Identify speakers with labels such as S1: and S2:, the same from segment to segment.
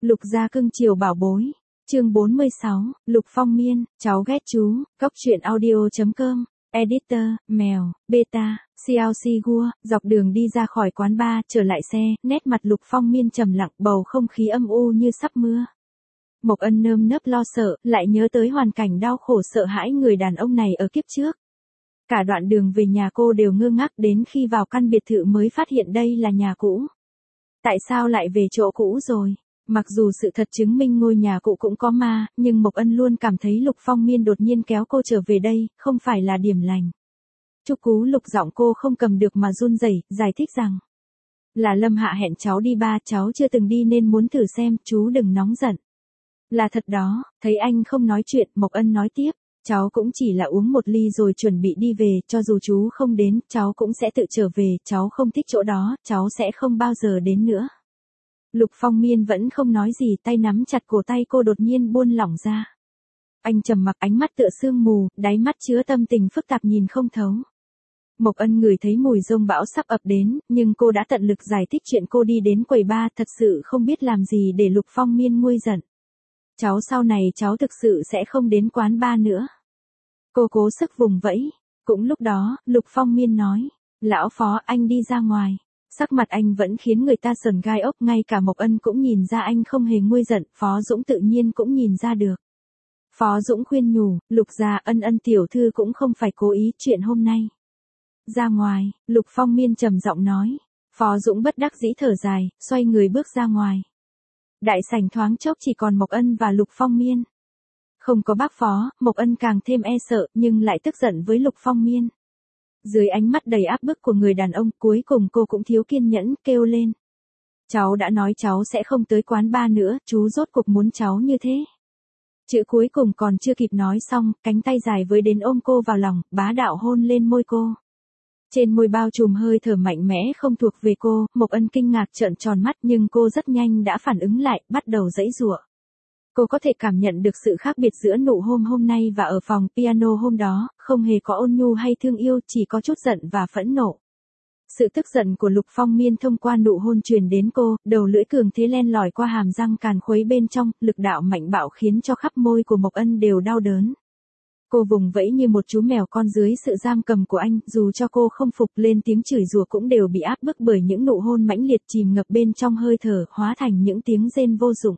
S1: Lục gia cưng chiều bảo bối. Chương 46, Lục Phong Miên, cháu ghét chú, Cóc truyện audio.com, Editor, Mèo, Beta, CLC Gua, dọc đường đi ra khỏi quán bar, trở lại xe, nét mặt Lục Phong Miên trầm lặng, bầu không khí âm u như sắp mưa. Mộc Ân nơm nớp lo sợ, lại nhớ tới hoàn cảnh đau khổ sợ hãi người đàn ông này ở kiếp trước. Cả đoạn đường về nhà cô đều ngơ ngác đến khi vào căn biệt thự mới phát hiện đây là nhà cũ. Tại sao lại về chỗ cũ rồi? Mặc dù sự thật chứng minh ngôi nhà cũ cũng có ma, nhưng Mộc Ân luôn cảm thấy Lục Phong Miên đột nhiên kéo cô trở về đây, không phải là điểm lành. Chúc cú Lục giọng cô không cầm được mà run rẩy, giải thích rằng là Lâm Hạ hẹn cháu đi ba, cháu chưa từng đi nên muốn thử xem, chú đừng nóng giận. Là thật đó, thấy anh không nói chuyện, Mộc Ân nói tiếp, cháu cũng chỉ là uống một ly rồi chuẩn bị đi về, cho dù chú không đến, cháu cũng sẽ tự trở về, cháu không thích chỗ đó, cháu sẽ không bao giờ đến nữa. Lục Phong Miên vẫn không nói gì, tay nắm chặt cổ tay cô đột nhiên buông lỏng ra. Anh trầm mặc, ánh mắt tựa sương mù, đáy mắt chứa tâm tình phức tạp nhìn không thấu. Mộc Ân ngửi thấy mùi giông bão sắp ập đến, nhưng cô đã tận lực giải thích chuyện cô đi đến quầy bar, thật sự không biết làm gì để Lục Phong Miên nguôi giận. Cháu sau này cháu thực sự sẽ không đến quán bar nữa. Cô cố sức vùng vẫy. Cũng lúc đó, Lục Phong Miên nói, lão Phó, anh đi ra ngoài. Sắc mặt anh vẫn khiến người ta sờn gai ốc, ngay cả Mộc Ân cũng nhìn ra anh không hề nguôi giận, Phó Dũng tự nhiên cũng nhìn ra được. Phó Dũng khuyên nhủ, Lục gia, Ân tiểu thư cũng không phải cố ý, chuyện hôm nay. Ra ngoài, Lục Phong Miên trầm giọng nói. Phó Dũng bất đắc dĩ thở dài, xoay người bước ra ngoài. Đại sảnh thoáng chốc chỉ còn Mộc Ân và Lục Phong Miên. Không có bác Phó, Mộc Ân càng thêm e sợ, nhưng lại tức giận với Lục Phong Miên. Dưới ánh mắt đầy áp bức của người đàn ông, cuối cùng cô cũng thiếu kiên nhẫn, kêu lên. Cháu đã nói cháu sẽ không tới quán bar nữa, chú rốt cuộc muốn cháu như thế. Chữ cuối cùng còn chưa kịp nói xong, cánh tay dài với đến ôm cô vào lòng, bá đạo hôn lên môi cô. Trên môi bao trùm hơi thở mạnh mẽ không thuộc về cô, Mộc Ân kinh ngạc trợn tròn mắt, nhưng cô rất nhanh đã phản ứng lại, bắt đầu giãy giụa. Cô có thể cảm nhận được sự khác biệt giữa nụ hôn hôm nay và ở phòng piano hôm đó, không hề có ôn nhu hay thương yêu, chỉ có chút giận và phẫn nộ. Sự tức giận của Lục Phong Miên thông qua nụ hôn truyền đến cô, đầu lưỡi cường thế len lỏi qua hàm răng càn khuấy bên trong, lực đạo mạnh bạo khiến cho khắp môi của Mộc Ân đều đau đớn. Cô vùng vẫy như một chú mèo con dưới sự giam cầm của anh, dù cho cô không phục, lên tiếng chửi rủa cũng đều bị áp bức bởi những nụ hôn mãnh liệt chìm ngập bên trong hơi thở, hóa thành những tiếng rên vô dụng.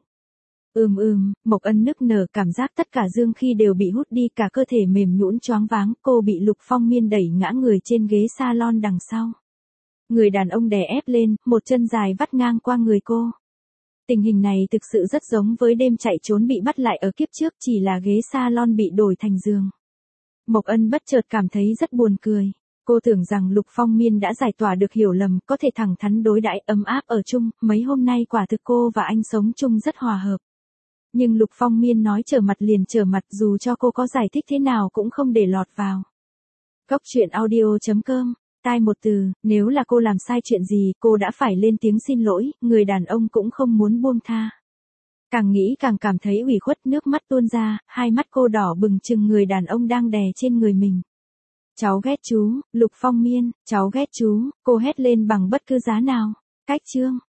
S1: Mộc Ân nức nở, cảm giác tất cả dương khí đều bị hút đi, cả cơ thể mềm nhũn choáng váng, cô bị Lục Phong Miên đẩy ngã người trên ghế salon đằng sau. Người đàn ông đè ép lên, một chân dài vắt ngang qua người cô. Tình hình này thực sự rất giống với đêm chạy trốn bị bắt lại ở kiếp trước, chỉ là ghế salon bị đổi thành giường. Mộc Ân bất chợt cảm thấy rất buồn cười. Cô tưởng rằng Lục Phong Miên đã giải tỏa được hiểu lầm, có thể thẳng thắn đối đãi, ấm áp ở chung, mấy hôm nay quả thực cô và anh sống chung rất hòa hợp. Nhưng Lục Phong Miên nói trở mặt liền trở mặt, dù cho cô có giải thích thế nào cũng không để lọt vào. Cóc truyện audio.com, tai một từ, nếu là cô làm sai chuyện gì, cô đã phải lên tiếng xin lỗi, người đàn ông cũng không muốn buông tha. Càng nghĩ càng cảm thấy ủy khuất, nước mắt tuôn ra, hai mắt cô đỏ bừng chừng người đàn ông đang đè trên người mình. Cháu ghét chú, Lục Phong Miên, cháu ghét chú, cô hét lên bằng bất cứ giá nào. Cách chương.